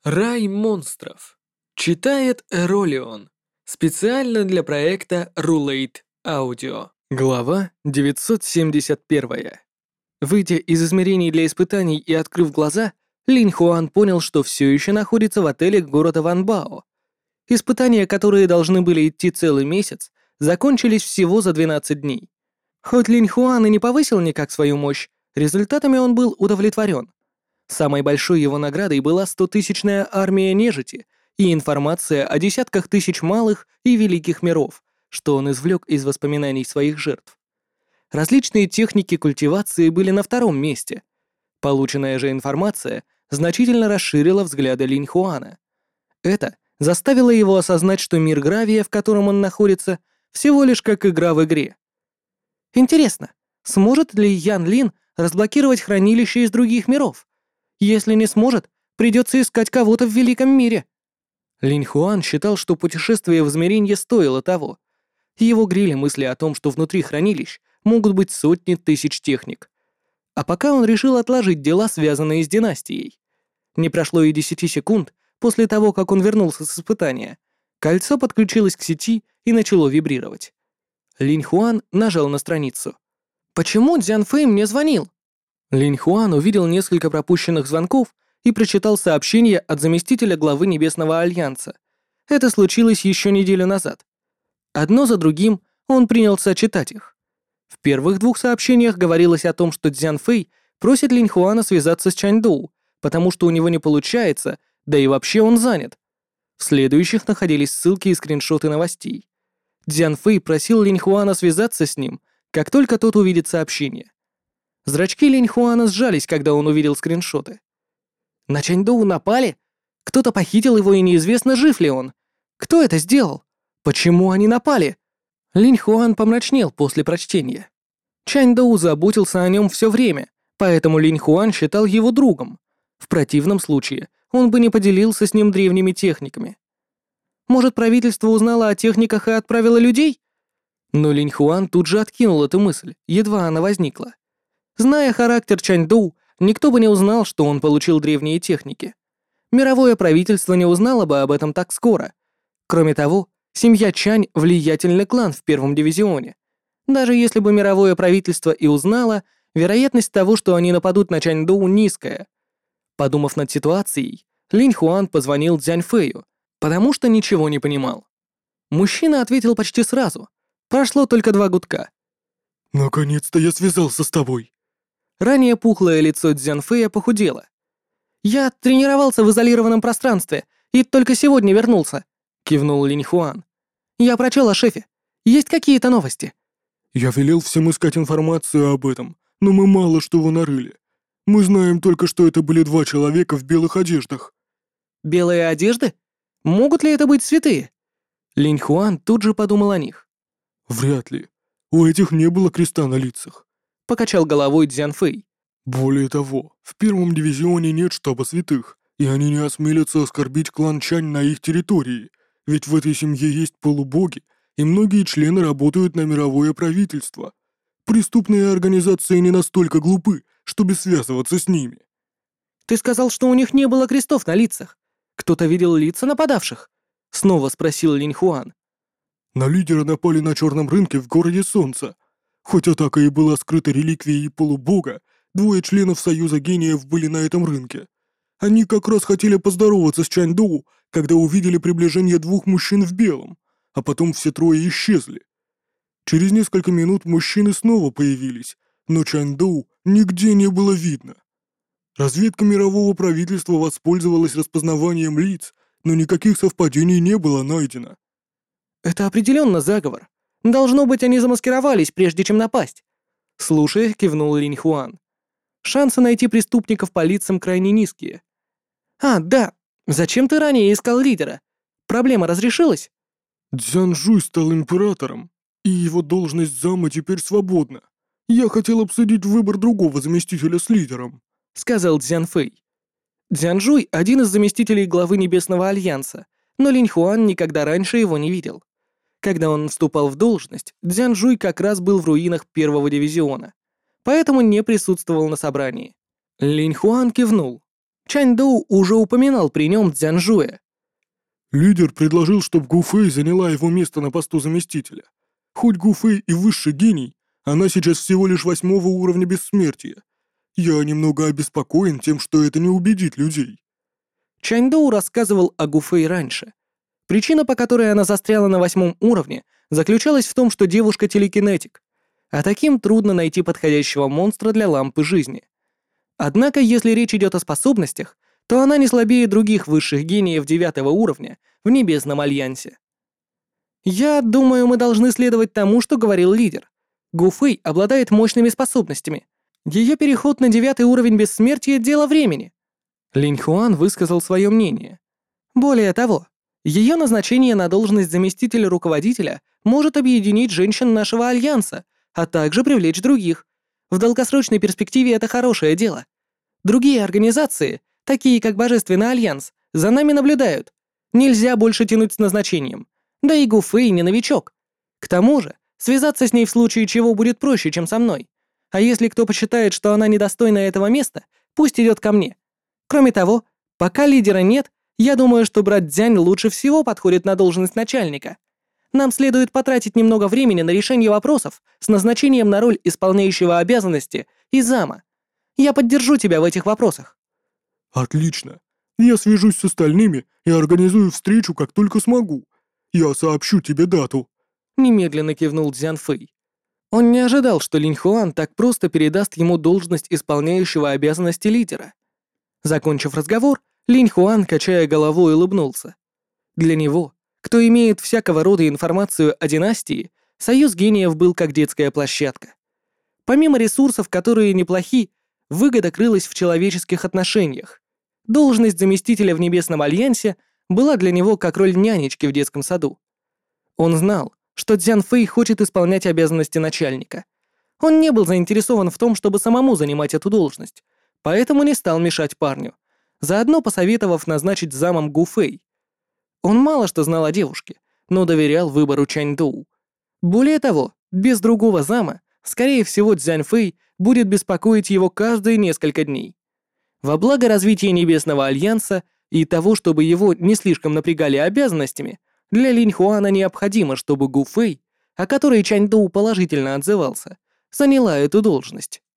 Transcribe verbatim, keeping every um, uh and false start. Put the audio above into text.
Рай монстров. Читает Эролион. Специально для проекта Rulate Audio. Глава девятьсот семьдесят один. Выйдя из измерений для испытаний и открыв глаза, Линь Хуан понял, что все еще находится в отеле города Ванбао. Испытания, которые должны были идти целый месяц, закончились всего за двенадцать дней. Хоть Линь Хуан и не повысил никак свою мощь, результатами он был удовлетворен. Самой большой его наградой была стотысячная армия нежити и информация о десятках тысяч малых и великих миров, что он извлек из воспоминаний своих жертв. Различные техники культивации были на втором месте. Полученная же информация значительно расширила взгляды Линь Хуана. Это заставило его осознать, что мир Гравия, в котором он находится, всего лишь как игра в игре. Интересно, сможет ли Ян Лин разблокировать хранилище из других миров? Если не сможет, придется искать кого-то в великом мире. Линь Хуан считал, что путешествие в измеренье стоило того. Его грели мысли о том, что внутри хранилищ могут быть сотни тысяч техник. А пока он решил отложить дела, связанные с династией. Не прошло и десяти секунд после того, как он вернулся с испытания. Кольцо подключилось к сети и начало вибрировать. Линь Хуан нажал на страницу. «Почему Дзян Фэй мне звонил?» Линь Хуан увидел несколько пропущенных звонков и прочитал сообщение от заместителя главы Небесного Альянса. Это случилось еще неделю назад. Одно за другим он принялся читать их. В первых двух сообщениях говорилось о том, что Дзян Фэй просит Линь Хуана связаться с Чаньдоу, потому что у него не получается, да и вообще он занят. В следующих находились ссылки и скриншоты новостей. Дзян Фэй просил Линь Хуана связаться с ним, как только тот увидит сообщение. Зрачки Линь Хуана сжались, когда он увидел скриншоты. На Чаньдоу напали? Кто-то похитил его, и неизвестно, жив ли он. Кто это сделал? Почему они напали? Линь Хуан помрачнел после прочтения. Чаньдоу заботился о нем все время, поэтому Линь Хуан считал его другом. В противном случае он бы не поделился с ним древними техниками. Может, правительство узнало о техниках и отправило людей? Но Линь Хуан тут же откинул эту мысль, едва она возникла. Зная характер Чаньдоу, никто бы не узнал, что он получил древние техники. Мировое правительство не узнало бы об этом так скоро. Кроме того, семья Чань — влиятельный клан в первом дивизионе. Даже если бы мировое правительство и узнало, вероятность того, что они нападут на Чаньдоу, низкая. Подумав над ситуацией, Линь Хуан позвонил Дзянь Фэю, потому что ничего не понимал. Мужчина ответил почти сразу. Прошло только два гудка. «Наконец-то я связался с тобой». Ранее пухлое лицо Дзян Фэя похудело. «Я тренировался в изолированном пространстве и только сегодня вернулся», — кивнул Линь Хуан. «Я прочел о шефе. Есть какие-то новости?» «Я велел всем искать информацию об этом, но мы мало что его нарыли. Мы знаем только, что это были два человека в белых одеждах». «Белые одежды? Могут ли это быть святые?» Линь Хуан тут же подумал о них. «Вряд ли. У этих не было креста на лицах», — покачал головой Дзян Фэй. «Более того, в первом дивизионе нет штаба святых, и они не осмелятся оскорбить клан Чань на их территории, ведь в этой семье есть полубоги, и многие члены работают на мировое правительство. Преступные организации не настолько глупы, чтобы связываться с ними». «Ты сказал, что у них не было крестов на лицах. Кто-то видел лица нападавших?» — снова спросил Линь Хуан. «На лидера напали на черном рынке в городе Солнца. Хоть атака и была скрыта реликвией полубога, двое членов Союза Гениев были на этом рынке. Они как раз хотели поздороваться с Чаньдоу, когда увидели приближение двух мужчин в белом, а потом все трое исчезли. Через несколько минут мужчины снова появились, но Чаньдоу нигде не было видно. Разведка мирового правительства воспользовалась распознаванием лиц, но никаких совпадений не было найдено». «Это определенно заговор. Должно быть, они замаскировались, прежде чем напасть». Слушая, кивнул Линь Хуан. «Шансы найти преступников по лицам крайне низкие». «А, да. Зачем ты ранее искал лидера? Проблема разрешилась?» «Дзянжуй стал императором, и его должность зама теперь свободна. Я хотел обсудить выбор другого заместителя с лидером», — сказал Дзян Фэй. Дзянжуй — один из заместителей главы Небесного Альянса, но Линь Хуан никогда раньше его не видел. Когда он вступал в должность, Дзянжуй как раз был в руинах первого дивизиона, поэтому не присутствовал на собрании. Линь Хуан кивнул. Чань Доу уже упоминал при нем Цзянжуя. Лидер предложил, чтобы Гу Фэй заняла его место на посту заместителя. Хоть Гу Фэй и высший гений, она сейчас всего лишь восьмого уровня бессмертия. Я немного обеспокоен тем, что это не убедит людей. Чань Доу рассказывал о Гу Фэй раньше. Причина, по которой она застряла на восьмом уровне, заключалась в том, что девушка телекинетик, а таким трудно найти подходящего монстра для лампы жизни. Однако, если речь идет о способностях, то она не слабее других высших гениев девятого уровня в Небесном Альянсе. Я думаю, мы должны следовать тому, что говорил лидер. Гу Фэй обладает мощными способностями. Ее переход на девятый уровень бессмертия — дело времени. Линь Хуан высказал свое мнение. Более того, ее назначение на должность заместителя руководителя может объединить женщин нашего альянса, а также привлечь других. В долгосрочной перспективе это хорошее дело. Другие организации, такие как Божественный Альянс, за нами наблюдают. Нельзя больше тянуть с назначением. Да и Гу Фэй не новичок. К тому же, связаться с ней в случае чего будет проще, чем со мной. А если кто посчитает, что она недостойна этого места, пусть идет ко мне. Кроме того, пока лидера нет, я думаю, что брат Дзянь лучше всего подходит на должность начальника. Нам следует потратить немного времени на решение вопросов с назначением на роль исполняющего обязанности и зама. Я поддержу тебя в этих вопросах. Отлично. Я свяжусь с остальными и организую встречу, как только смогу. Я сообщу тебе дату. Немедленно кивнул Цзян Фэй. Он не ожидал, что Линь Хуан так просто передаст ему должность исполняющего обязанности лидера. Закончив разговор, Линь Хуан, качая головой, улыбнулся. Для него, кто имеет всякого рода информацию о династии, Союз гениев был как детская площадка. Помимо ресурсов, которые неплохи, выгода крылась в человеческих отношениях. Должность заместителя в Небесном Альянсе была для него как роль нянечки в детском саду. Он знал, что Цзян Фэй хочет исполнять обязанности начальника. Он не был заинтересован в том, чтобы самому занимать эту должность, поэтому не стал мешать парню, заодно посоветовав назначить замом Гу Фэй. Он мало что знал о девушке, но доверял выбору Чань Доу. Более того, без другого зама, скорее всего, Цзянь Фэй будет беспокоить его каждые несколько дней. Во благо развития Небесного Альянса и того, чтобы его не слишком напрягали обязанностями, для Линь Хуана необходимо, чтобы Гу Фэй, о которой Чань Доу положительно отзывался, заняла эту должность.